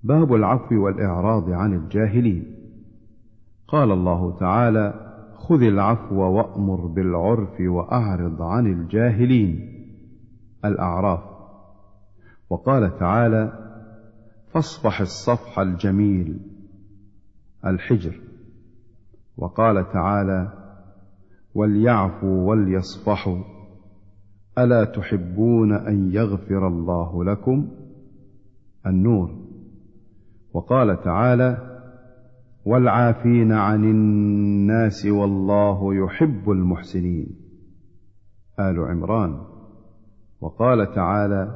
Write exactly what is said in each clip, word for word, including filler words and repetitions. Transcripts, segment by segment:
باب العفو والإعراض عن الجاهلين. قال الله تعالى: خذ العفو وأمر بالعرف وأعرض عن الجاهلين، الأعراف. وقال تعالى: فاصفح الصفح الجميل، الحجر. وقال تعالى: وليعفوا وليصفحوا ألا تحبون أن يغفر الله لكم، النور. وقال تعالى: والعافين عن الناس والله يحب المحسنين، آل عمران. وقال تعالى: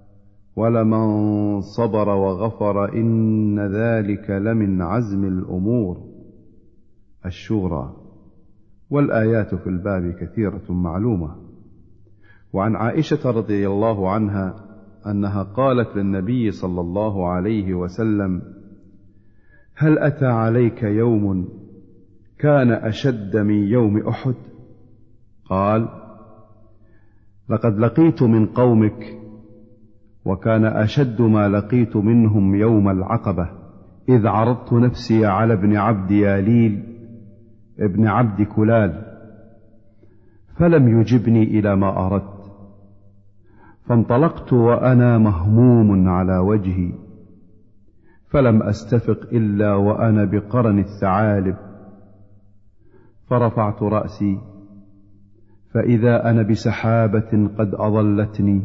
ولمن صبر وغفر إن ذلك لمن عزم الأمور، الشورى. والآيات في الباب كثيرة معلومة. وعن عائشة رضي الله عنها أنها قالت للنبي صلى الله عليه وسلم: هل أتى عليك يوم كان أشد من يوم أحد؟ قال: لقد لقيت من قومك، وكان أشد ما لقيت منهم يوم العقبة، إذ عرضت نفسي على ابن عبد ياليل ابن عبد كلال فلم يجبني إلى ما أردت، فانطلقت وأنا مهموم على وجهي، فلم أستفق إلا وأنا بقرن الثعالب، فرفعت رأسي فإذا أنا بسحابة قد أظلتني،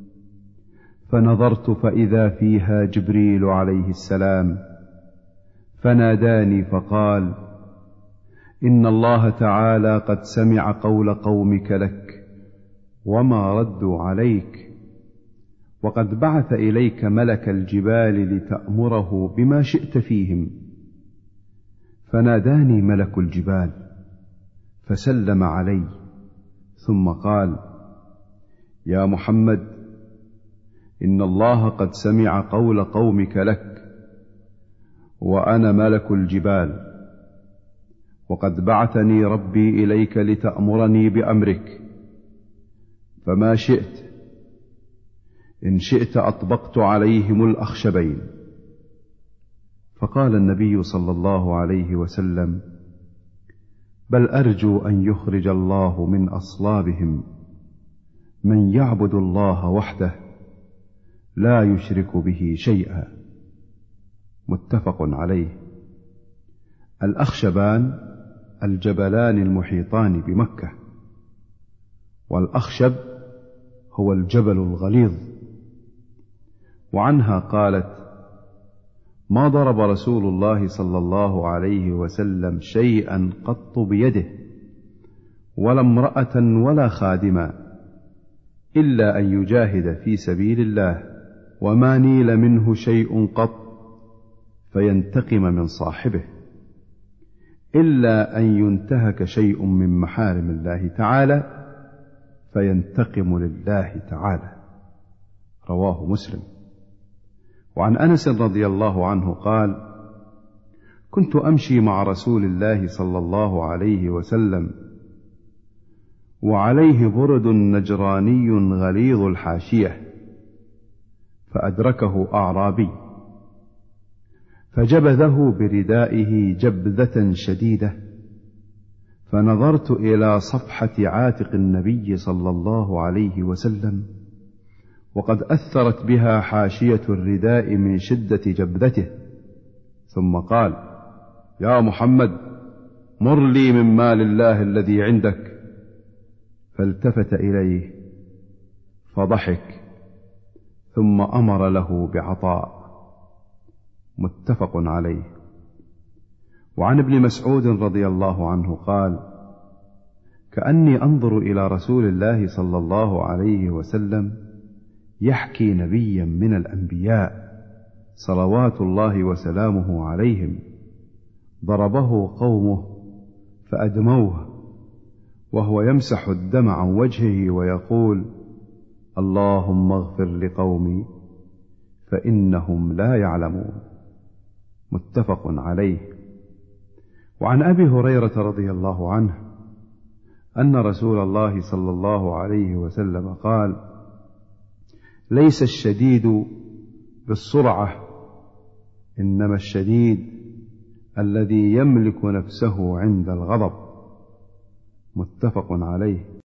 فنظرت فإذا فيها جبريل عليه السلام، فناداني فقال: إن الله تعالى قد سمع قول قومك لك وما ردوا عليك، وقد بعث إليك ملك الجبال لتأمره بما شئت فيهم. فناداني ملك الجبال فسلم علي، ثم قال: يا محمد، إن الله قد سمع قول قومك لك، وأنا ملك الجبال، وقد بعثني ربي إليك لتأمرني بأمرك، فما شئت، إن شئت أطبقت عليهم الأخشبين. فقال النبي صلى الله عليه وسلم: بل أرجو أن يخرج الله من أصلابهم من يعبد الله وحده لا يشرك به شيئا، متفق عليه. الأخشبان الجبلان المحيطان بمكة، والأخشب هو الجبل الغليظ. وعنها قالت: ما ضرب رسول الله صلى الله عليه وسلم شيئا قط بيده، ولا امرأة ولا خادما، إلا أن يجاهد في سبيل الله، وما نيل منه شيء قط فينتقم من صاحبه، إلا أن ينتهك شيء من محارم الله تعالى فينتقم لله تعالى، رواه مسلم. وعن أنس رضي الله عنه قال: كنت أمشي مع رسول الله صلى الله عليه وسلم وعليه برد نجراني غليظ الحاشية، فأدركه أعرابي فجبذه بردائه جبذة شديدة، فنظرت إلى صفحة عاتق النبي صلى الله عليه وسلم، وقد أثرت بها حاشية الرداء من شدة جبذته، ثم قال: يا محمد، مر لي من مال الله الذي عندك. فالتفت إليه فضحك، ثم أمر له بعطاء، متفق عليه. وعن ابن مسعود رضي الله عنه قال: كأني أنظر إلى رسول الله صلى الله عليه وسلم يحكي نبيا من الأنبياء صلوات الله وسلامه عليهم، ضربه قومه فأدموه، وهو يمسح الدم عن وجهه ويقول: اللهم اغفر لقومي فإنهم لا يعلمون، متفق عليه. وعن أبي هريرة رضي الله عنه أن رسول الله صلى الله عليه وسلم قال: ليس الشديد بالسرعة إنما الشديد الذي يملك نفسه عند الغضب. متفق عليه.